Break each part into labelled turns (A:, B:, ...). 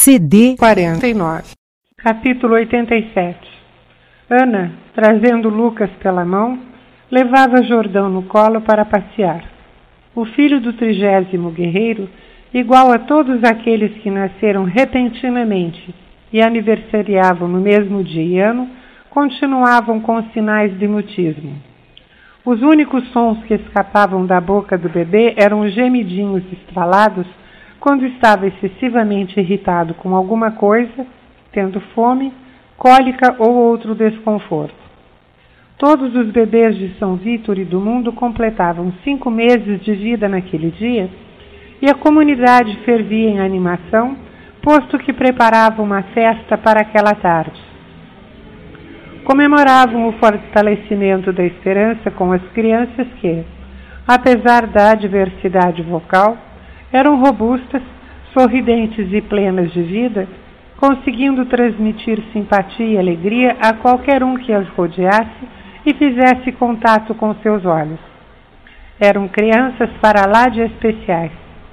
A: CD 49.
B: Capítulo 87. Ana, trazendo Lucas pela mão, levava Jordão no colo para passear. O filho do 30º guerreiro, igual a todos aqueles que nasceram repentinamente e aniversariavam no mesmo dia e ano, continuavam com sinais de mutismo. Os únicos sons que escapavam da boca do bebê eram gemidinhos estralados quando estava excessivamente irritado com alguma coisa, tendo fome, cólica ou outro desconforto. Todos os bebês de São Vítor e do mundo completavam 5 meses de vida naquele dia, e a comunidade fervia em animação, posto que preparava uma festa para aquela tarde. Comemoravam o fortalecimento da esperança com as crianças que, apesar da adversidade vocal, eram robustas, sorridentes e plenas de vida, conseguindo transmitir simpatia e alegria a qualquer um que as rodeasse e fizesse contato com seus olhos. Eram crianças para lá de especiais.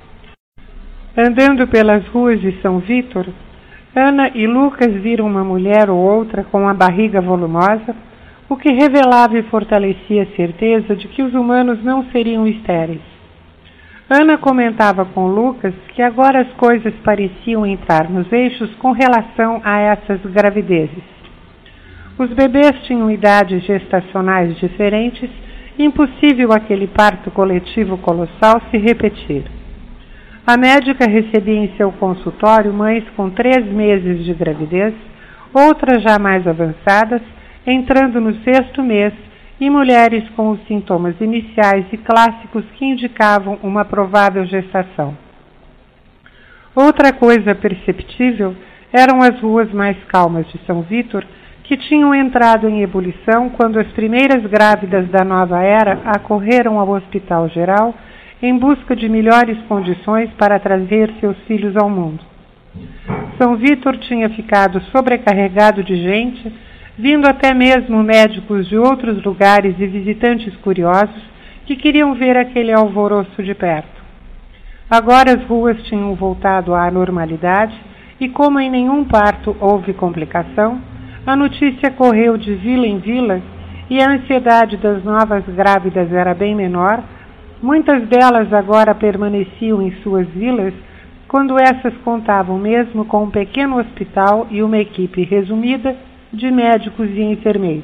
B: Andando pelas ruas de São Vítor, Ana e Lucas viram uma mulher ou outra com a barriga volumosa, o que revelava e fortalecia a certeza de que os humanos não seriam estéreis. Ana comentava com Lucas que agora as coisas pareciam entrar nos eixos com relação a essas gravidezes. Os bebês tinham idades gestacionais diferentes, impossível aquele parto coletivo colossal se repetir. A médica recebia em seu consultório mães com 3 meses de gravidez, outras já mais avançadas, entrando no 6º mês, e mulheres com os sintomas iniciais e clássicos que indicavam uma provável gestação. Outra coisa perceptível eram as ruas mais calmas de São Vítor, que tinham entrado em ebulição quando as primeiras grávidas da nova era acorreram ao Hospital Geral em busca de melhores condições para trazer seus filhos ao mundo. São Vítor tinha ficado sobrecarregado de gente, vindo até mesmo médicos de outros lugares e visitantes curiosos que queriam ver aquele alvoroço de perto. Agora as ruas tinham voltado à normalidade e, como em nenhum parto houve complicação, a notícia correu de vila em vila e a ansiedade das novas grávidas era bem menor. Muitas delas agora permaneciam em suas vilas, quando essas contavam mesmo com um pequeno hospital e uma equipe resumida de médicos e enfermeiros.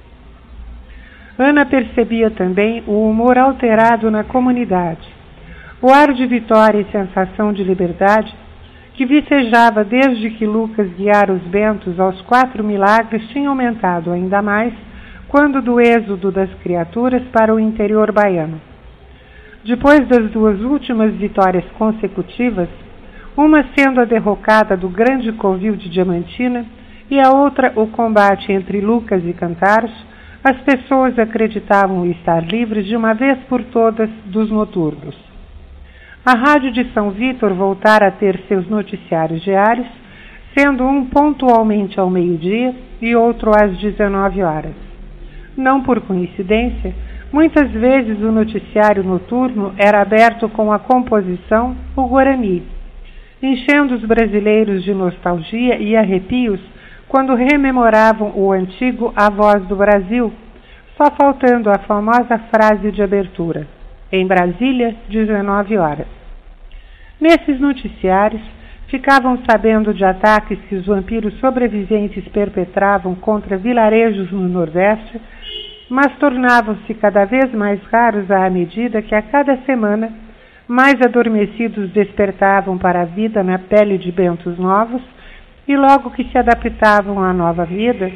B: Ana percebia também o humor alterado na comunidade, o ar de vitória e sensação de liberdade que vicejava desde que Lucas guiara os bentos aos 4 milagres tinha aumentado ainda mais quando do êxodo das criaturas para o interior baiano. Depois das 2 últimas vitórias consecutivas, uma sendo a derrocada do grande covil de Diamantina e a outra o combate entre Lucas e Cantaros, as pessoas acreditavam estar livres de uma vez por todas dos noturnos. A rádio de São Vítor voltara a ter seus noticiários diários, sendo um pontualmente ao meio-dia e outro às 19 horas. Não por coincidência, muitas vezes o noticiário noturno era aberto com a composição O Guarani, enchendo os brasileiros de nostalgia e arrepios quando rememoravam o antigo A Voz do Brasil, só faltando a famosa frase de abertura, em Brasília, 19 horas. Nesses noticiários, ficavam sabendo de ataques que os vampiros sobreviventes perpetravam contra vilarejos no Nordeste, mas tornavam-se cada vez mais raros à medida que a cada semana mais adormecidos despertavam para a vida na pele de bentos novos, e logo que se adaptavam à nova vida,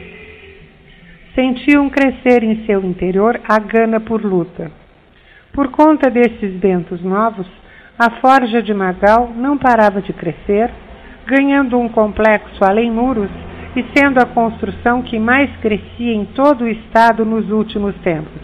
B: sentiam crescer em seu interior a gana por luta. Por conta desses bentos novos, a forja de Magal não parava de crescer, ganhando um complexo além muros e sendo a construção que mais crescia em todo o estado nos últimos tempos.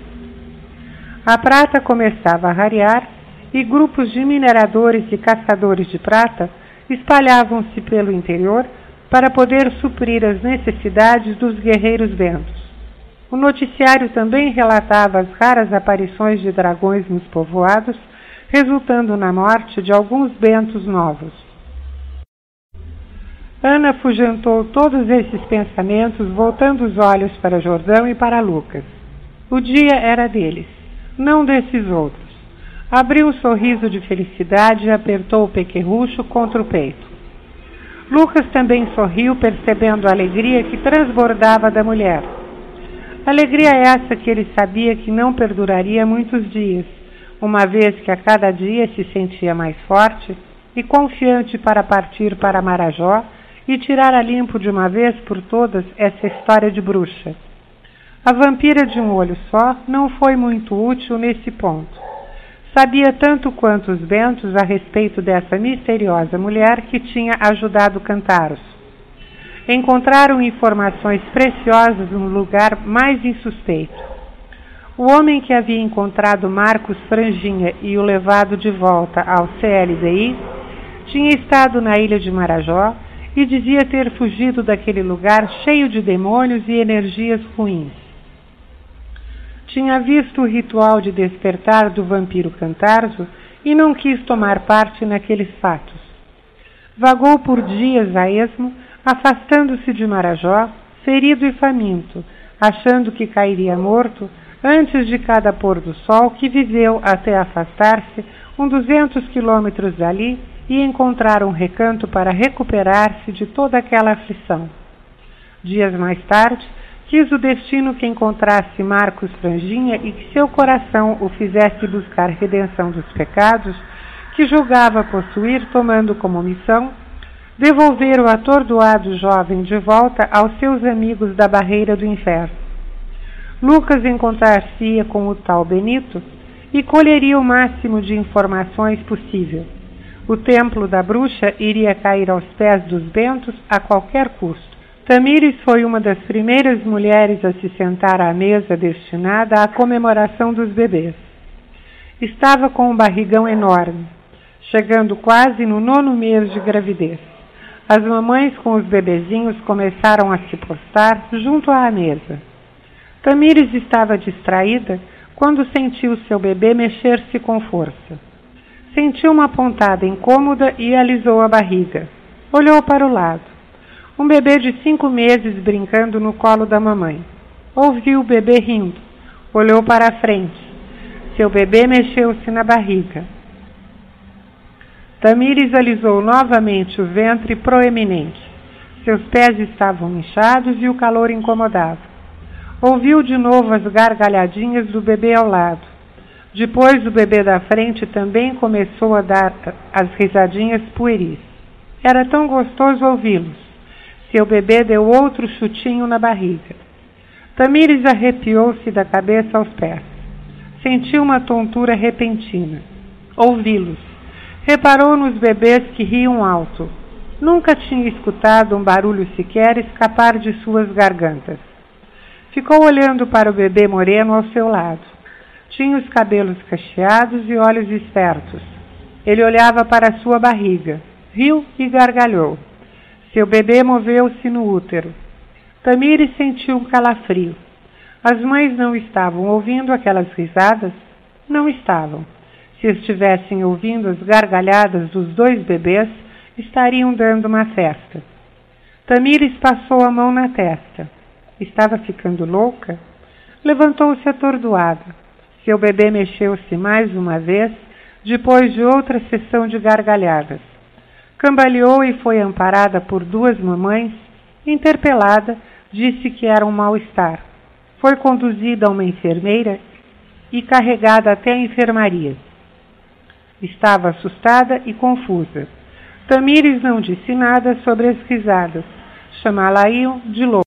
B: A prata começava a rarear e grupos de mineradores e caçadores de prata espalhavam-se pelo interior para poder suprir as necessidades dos guerreiros bentos. O noticiário também relatava as raras aparições de dragões nos povoados, resultando na morte de alguns bentos novos. Ana afugentou todos esses pensamentos, voltando os olhos para Jordão e para Lucas. O dia era deles, não desses outros. Abriu um sorriso de felicidade e apertou o pequerrucho contra o peito. Lucas também sorriu, percebendo a alegria que transbordava da mulher. Alegria essa que ele sabia que não perduraria muitos dias, uma vez que a cada dia se sentia mais forte e confiante para partir para Marajó e tirar a limpo de uma vez por todas essa história de bruxa. A vampira de um olho só não foi muito útil nesse ponto. Sabia tanto quanto os Bentos a respeito dessa misteriosa mulher que tinha ajudado Cantaros. Encontraram informações preciosas no lugar mais insuspeito. O homem que havia encontrado Marcos Franjinha e o levado de volta ao CLDI tinha estado na ilha de Marajó e dizia ter fugido daquele lugar cheio de demônios e energias ruins. Tinha visto o ritual de despertar do vampiro Cantarzo e não quis tomar parte naqueles fatos. Vagou por dias a esmo, afastando-se de Marajó, ferido e faminto, achando que cairia morto antes de cada pôr do sol, que viveu até afastar-se 200 quilômetros dali e encontrar um recanto para recuperar-se de toda aquela aflição. Dias mais tarde, quis o destino que encontrasse Marcos Franjinha e que seu coração o fizesse buscar redenção dos pecados que julgava possuir, tomando como missão devolver o atordoado jovem de volta aos seus amigos da barreira do inferno. Lucas encontrar-se-ia com o tal Benito e colheria o máximo de informações possível. O templo da bruxa iria cair aos pés dos Bentos a qualquer custo. Tamires foi uma das primeiras mulheres a se sentar à mesa destinada à comemoração dos bebês. Estava com um barrigão enorme, chegando quase no 9º mês de gravidez. As mamães com os bebezinhos começaram a se postar junto à mesa. Tamires estava distraída quando sentiu seu bebê mexer-se com força. Sentiu uma pontada incômoda e alisou a barriga. Olhou para o lado. Um bebê de 5 meses brincando no colo da mamãe. Ouviu o bebê rindo. Olhou para a frente. Seu bebê mexeu-se na barriga. Tamires alisou novamente o ventre proeminente. Seus pés estavam inchados e o calor incomodava. Ouviu de novo as gargalhadinhas do bebê ao lado. Depois o bebê da frente também começou a dar as risadinhas pueris. Era tão gostoso ouvi-los. Seu bebê deu outro chutinho na barriga. Tamires arrepiou-se da cabeça aos pés. Sentiu uma tontura repentina. Ouvi-los. Reparou nos bebês que riam alto. Nunca tinha escutado um barulho sequer escapar de suas gargantas. Ficou olhando para o bebê moreno ao seu lado. Tinha os cabelos cacheados e olhos espertos. Ele olhava para sua barriga, riu e gargalhou. Seu bebê moveu-se no útero. Tamires sentiu um calafrio. As mães não estavam ouvindo aquelas risadas? Não estavam. Se estivessem ouvindo as gargalhadas dos 2 bebês, estariam dando uma festa. Tamires passou a mão na testa. Estava ficando louca? Levantou-se atordoada. Seu bebê mexeu-se mais uma vez, depois de outra sessão de gargalhadas. Cambaleou e foi amparada por 2 mamães. Interpelada, disse que era um mal-estar. Foi conduzida a uma enfermeira e carregada até a enfermaria. Estava assustada e confusa. Tamires não disse nada sobre as risadas. Chamá-la-iam de louca.